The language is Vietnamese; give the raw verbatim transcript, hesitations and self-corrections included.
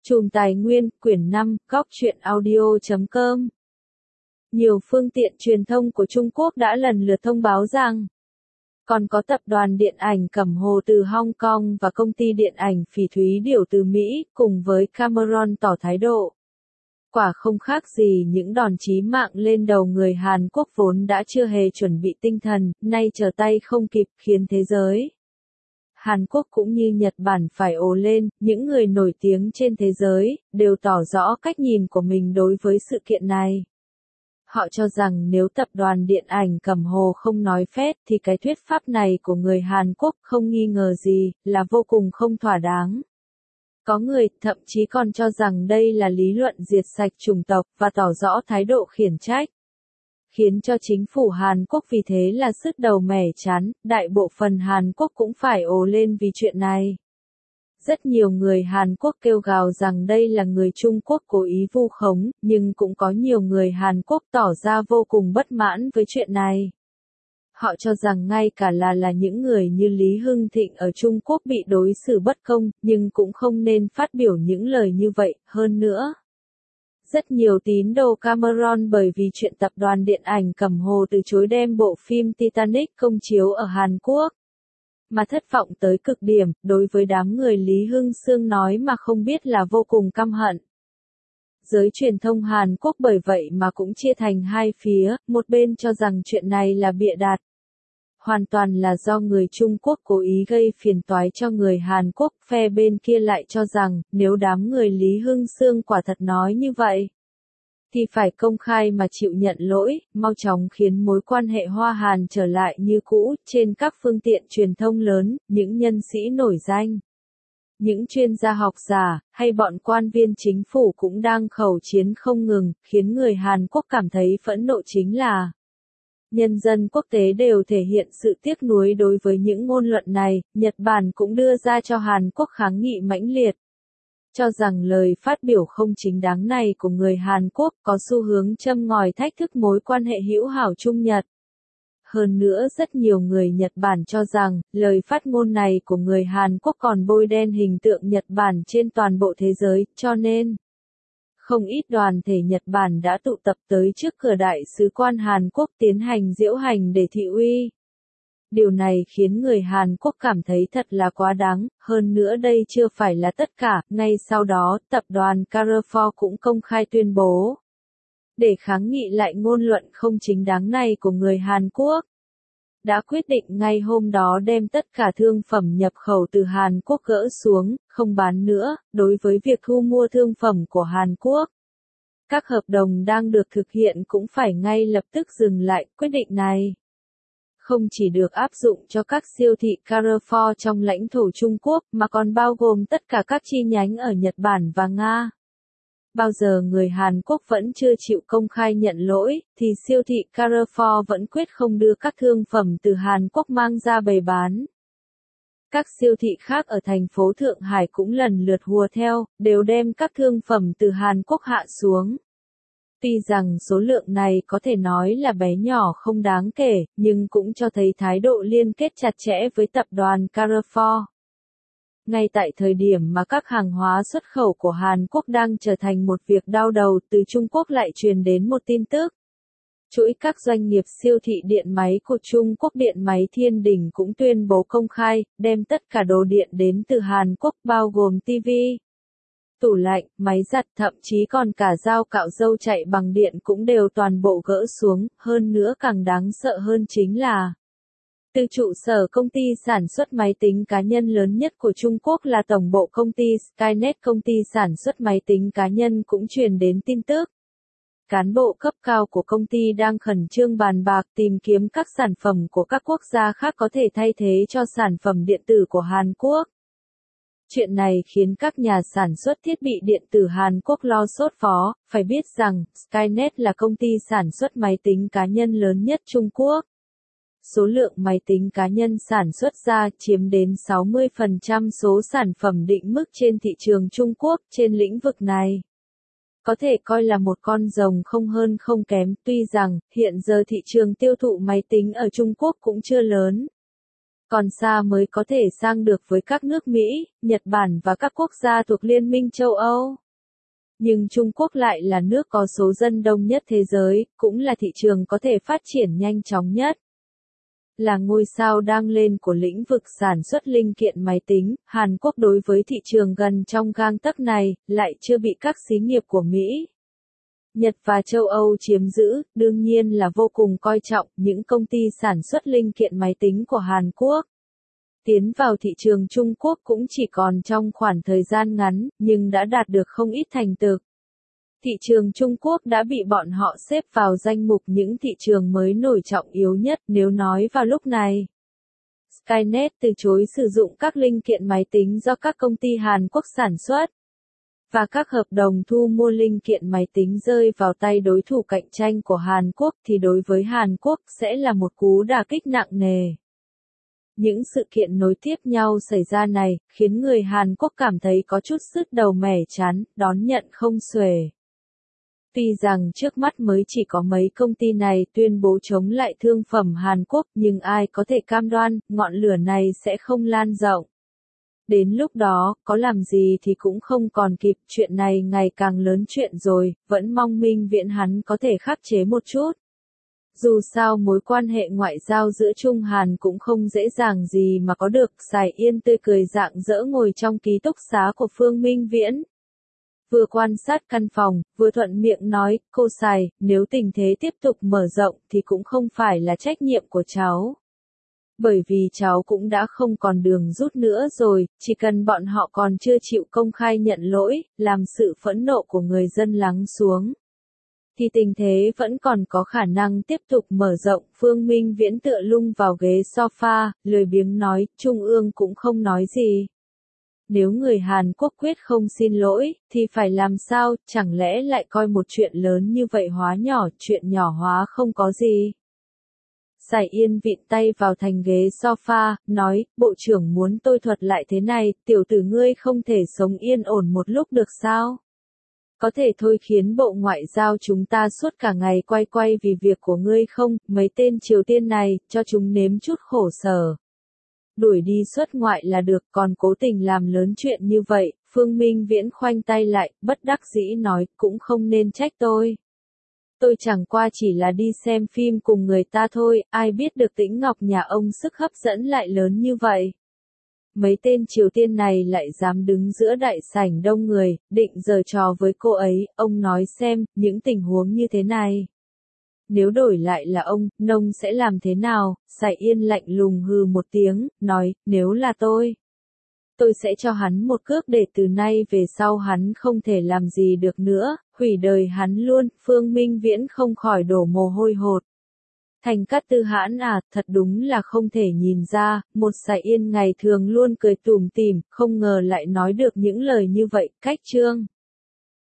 Chùm Tài nguyên, quyển năm, góc truyện audio chấm com. Nhiều phương tiện truyền thông của Trung Quốc đã lần lượt thông báo rằng, còn có tập đoàn điện ảnh Cẩm Hồ từ Hong Kong và công ty điện ảnh Phỉ Thúy Điểu từ Mỹ, cùng với Cameron tỏ thái độ. Quả không khác gì những đòn chí mạng lên đầu người Hàn Quốc vốn đã chưa hề chuẩn bị tinh thần, nay trở tay không kịp, khiến thế giới Hàn Quốc cũng như Nhật Bản phải ồ lên. Những người nổi tiếng trên thế giới đều tỏ rõ cách nhìn của mình đối với sự kiện này. Họ cho rằng nếu tập đoàn điện ảnh Cẩm Hồ không nói phét thì cái thuyết pháp này của người Hàn Quốc không nghi ngờ gì là vô cùng không thỏa đáng. Có người thậm chí còn cho rằng đây là lý luận diệt sạch chủng tộc và tỏ rõ thái độ khiển trách, khiến cho chính phủ Hàn Quốc vì thế là sứt đầu mẻ chán. Đại bộ phận Hàn Quốc cũng phải ồ lên vì chuyện này. Rất nhiều người Hàn Quốc kêu gào rằng đây là người Trung Quốc cố ý vu khống, nhưng cũng có nhiều người Hàn Quốc tỏ ra vô cùng bất mãn với chuyện này. Họ cho rằng ngay cả là là những người như Lý Hưng Thịnh ở Trung Quốc bị đối xử bất công, nhưng cũng không nên phát biểu những lời như vậy. Hơn nữa, rất nhiều tín đồ Cameron bởi vì chuyện tập đoàn điện ảnh Cẩm Hồ từ chối đem bộ phim Titanic công chiếu ở Hàn Quốc, mà thất vọng tới cực điểm. Đối với đám người Lý Hưng Sương nói mà không biết là vô cùng căm hận. Giới truyền thông Hàn Quốc bởi vậy mà cũng chia thành hai phía, một bên cho rằng chuyện này là bịa đặt, hoàn toàn là do người Trung Quốc cố ý gây phiền toái cho người Hàn Quốc. Phe bên kia lại cho rằng, nếu đám người Lý Hưng Sương quả thật nói như vậy, thì phải công khai mà chịu nhận lỗi, mau chóng khiến mối quan hệ Hoa Hàn trở lại như cũ. Trên các phương tiện truyền thông lớn, những nhân sĩ nổi danh, những chuyên gia học giả, hay bọn quan viên chính phủ cũng đang khẩu chiến không ngừng, khiến người Hàn Quốc cảm thấy phẫn nộ. Chính là nhân dân quốc tế đều thể hiện sự tiếc nuối đối với những ngôn luận này. Nhật Bản cũng đưa ra cho Hàn Quốc kháng nghị mãnh liệt, cho rằng lời phát biểu không chính đáng này của người Hàn Quốc có xu hướng châm ngòi thách thức mối quan hệ hữu hảo Trung Nhật. Hơn nữa, rất nhiều người Nhật Bản cho rằng, lời phát ngôn này của người Hàn Quốc còn bôi đen hình tượng Nhật Bản trên toàn bộ thế giới, cho nên không ít đoàn thể Nhật Bản đã tụ tập tới trước cửa đại sứ quan Hàn Quốc tiến hành diễu hành để thị uy. Điều này khiến người Hàn Quốc cảm thấy thật là quá đáng. Hơn nữa, đây chưa phải là tất cả. Ngay sau đó, tập đoàn Carrefour cũng công khai tuyên bố, để kháng nghị lại ngôn luận không chính đáng này của người Hàn Quốc, đã quyết định ngay hôm đó đem tất cả thương phẩm nhập khẩu từ Hàn Quốc gỡ xuống, không bán nữa. Đối với việc thu mua thương phẩm của Hàn Quốc, các hợp đồng đang được thực hiện cũng phải ngay lập tức dừng lại. Quyết định này không chỉ được áp dụng cho các siêu thị Carrefour trong lãnh thổ Trung Quốc, mà còn bao gồm tất cả các chi nhánh ở Nhật Bản và Nga. Bao giờ người Hàn Quốc vẫn chưa chịu công khai nhận lỗi, thì siêu thị Carrefour vẫn quyết không đưa các thương phẩm từ Hàn Quốc mang ra bày bán. Các siêu thị khác ở thành phố Thượng Hải cũng lần lượt hùa theo, đều đem các thương phẩm từ Hàn Quốc hạ xuống. Tuy rằng số lượng này có thể nói là bé nhỏ không đáng kể, nhưng cũng cho thấy thái độ liên kết chặt chẽ với tập đoàn Carrefour. Ngay tại thời điểm mà các hàng hóa xuất khẩu của Hàn Quốc đang trở thành một việc đau đầu, từ Trung Quốc lại truyền đến một tin tức. Chuỗi các doanh nghiệp siêu thị điện máy của Trung Quốc Điện máy Thiên Đình cũng tuyên bố công khai, đem tất cả đồ điện đến từ Hàn Quốc bao gồm tivi, tủ lạnh, máy giặt, thậm chí còn cả dao cạo râu chạy bằng điện cũng đều toàn bộ gỡ xuống. Hơn nữa, càng đáng sợ hơn chính là, từ trụ sở công ty sản xuất máy tính cá nhân lớn nhất của Trung Quốc là tổng bộ công ty Skynet, công ty sản xuất máy tính cá nhân cũng truyền đến tin tức. Cán bộ cấp cao của công ty đang khẩn trương bàn bạc tìm kiếm các sản phẩm của các quốc gia khác có thể thay thế cho sản phẩm điện tử của Hàn Quốc. Chuyện này khiến các nhà sản xuất thiết bị điện tử Hàn Quốc lo sốt vó. Phải biết rằng, Skynet là công ty sản xuất máy tính cá nhân lớn nhất Trung Quốc. Số lượng máy tính cá nhân sản xuất ra chiếm đến sáu mươi phần trăm số sản phẩm định mức trên thị trường Trung Quốc. Trên lĩnh vực này, có thể coi là một con rồng không hơn không kém. Tuy rằng, hiện giờ thị trường tiêu thụ máy tính ở Trung Quốc cũng chưa lớn, Còn xa mới có thể sang được với các nước Mỹ, Nhật Bản và các quốc gia thuộc Liên minh châu Âu. Nhưng Trung Quốc lại là nước có số dân đông nhất thế giới, cũng là thị trường có thể phát triển nhanh chóng nhất. Là ngôi sao đang lên của lĩnh vực sản xuất linh kiện máy tính, Hàn Quốc đối với thị trường gần trong gang tấc này, lại chưa bị các xí nghiệp của Mỹ, Nhật và châu Âu chiếm giữ, đương nhiên là vô cùng coi trọng những công ty sản xuất linh kiện máy tính của Hàn Quốc. Tiến vào thị trường Trung Quốc cũng chỉ còn trong khoảng thời gian ngắn, nhưng đã đạt được không ít thành tựu. Thị trường Trung Quốc đã bị bọn họ xếp vào danh mục những thị trường mới nổi trọng yếu nhất nếu nói vào lúc này. Skynet từ chối sử dụng các linh kiện máy tính do các công ty Hàn Quốc sản xuất. Và các hợp đồng thu mua linh kiện máy tính rơi vào tay đối thủ cạnh tranh của Hàn Quốc thì đối với Hàn Quốc sẽ là một cú đả kích nặng nề. Những sự kiện nối tiếp nhau xảy ra này, khiến người Hàn Quốc cảm thấy có chút sứt đầu mẻ chán, đón nhận không xuể. Tuy rằng trước mắt mới chỉ có mấy công ty này tuyên bố chống lại thương phẩm Hàn Quốc, nhưng ai có thể cam đoan, ngọn lửa này sẽ không lan rộng. Đến lúc đó, có làm gì thì cũng không còn kịp, chuyện này ngày càng lớn chuyện rồi, vẫn mong Minh Viễn hắn có thể khắc chế một chút. Dù sao mối quan hệ ngoại giao giữa Trung Hàn cũng không dễ dàng gì mà có được. Sài Yên tươi cười rạng rỡ ngồi trong ký túc xá của Phương Minh Viễn. Vừa quan sát căn phòng, vừa thuận miệng nói, cô Sài, nếu tình thế tiếp tục mở rộng thì cũng không phải là trách nhiệm của cháu. Bởi vì cháu cũng đã không còn đường rút nữa rồi, chỉ cần bọn họ còn chưa chịu công khai nhận lỗi, làm sự phẫn nộ của người dân lắng xuống, thì tình thế vẫn còn có khả năng tiếp tục mở rộng. Phương Minh Viễn tựa lung vào ghế sofa, lười biếng nói, Trung ương cũng không nói gì. Nếu người Hàn Quốc quyết không xin lỗi, thì phải làm sao, chẳng lẽ lại coi một chuyện lớn như vậy hóa nhỏ, chuyện nhỏ hóa không có gì. Sài Yên vịn tay vào thành ghế sofa, nói, Bộ trưởng muốn tôi thuật lại thế này, tiểu tử ngươi không thể sống yên ổn một lúc được sao? Có thể thôi khiến Bộ Ngoại giao chúng ta suốt cả ngày quay quay vì việc của ngươi không, mấy tên Triều Tiên này, cho chúng nếm chút khổ sở. Đuổi đi xuất ngoại là được, còn cố tình làm lớn chuyện như vậy. Phương Minh Viễn khoanh tay lại, bất đắc dĩ nói, cũng không nên trách tôi. Tôi chẳng qua chỉ là đi xem phim cùng người ta thôi, ai biết được Tĩnh Ngọc nhà ông sức hấp dẫn lại lớn như vậy. Mấy tên Triều Tiên này lại dám đứng giữa đại sảnh đông người, định giở trò với cô ấy, ông nói xem, những tình huống như thế này. Nếu đổi lại là ông, nông sẽ làm thế nào? Sài Yên lạnh lùng hừ một tiếng, nói, nếu là tôi, tôi sẽ cho hắn một cước để từ nay về sau hắn không thể làm gì được nữa, hủy đời hắn luôn. Phương Minh Viễn không khỏi đổ mồ hôi hột. Thành Cát Tư Hãn à, thật đúng là không thể nhìn ra, một Sài Yên ngày thường luôn cười tủm tỉm, không ngờ lại nói được những lời như vậy. Cách chương